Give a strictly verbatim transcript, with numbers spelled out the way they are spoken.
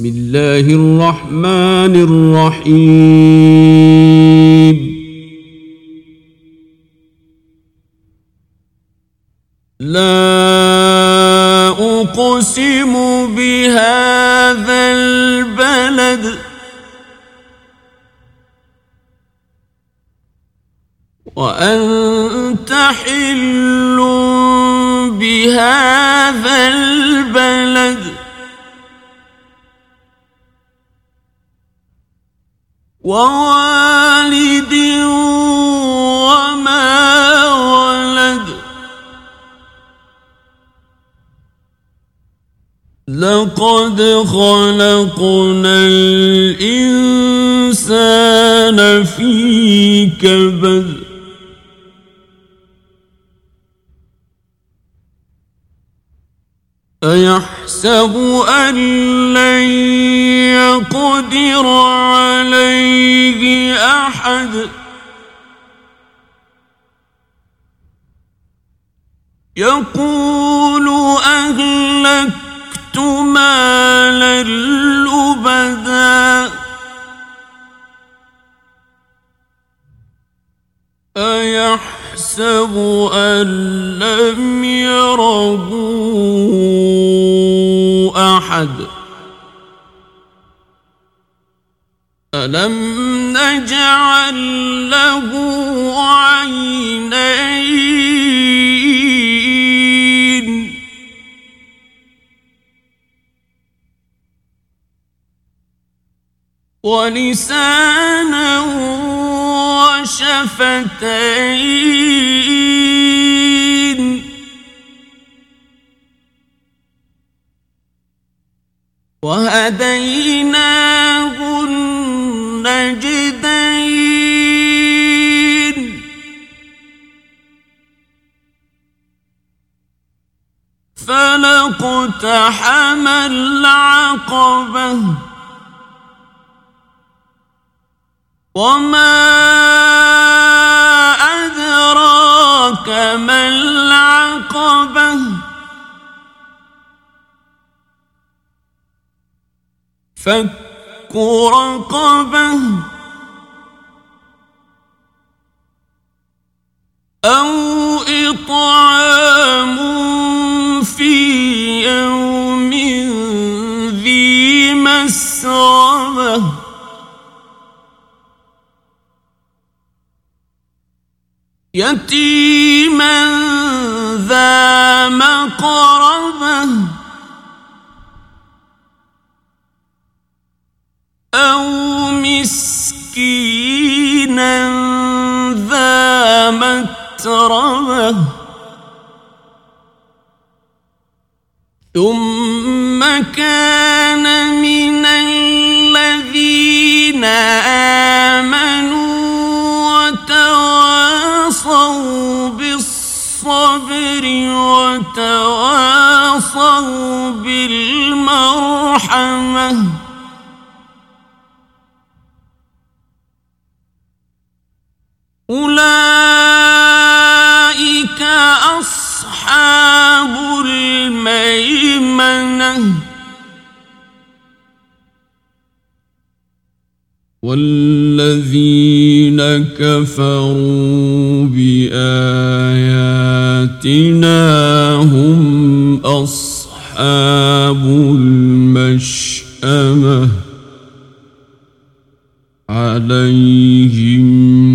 بسم الله الرحمن الرحيم لا أقسم بهذا البلد وأنت حل بهذا البلد ووالد وما ولد لقد خلقنا الإنسان في كبد أيحسب أن لن يقدر عليه أحد يقول أهلكت مالا لبدا أيحسب أن لم يره أحد ألم نجعل له عينين ولسانا وشفتين وهديناه النجدين فلاقتحم العقبة وما أدراك ما العقبة فك رقبة أو إطعام في يوم ذي مسغبة يتيما ذا مقربة أو مسكينا ذا متربة ثم كان من الذين آمنوا وتواصوا بالصبر وتواصوا بالمرحمة أولئك أصحاب الميمنة والذين كفروا بآياتنا هم أصحاب المشأمة عليهم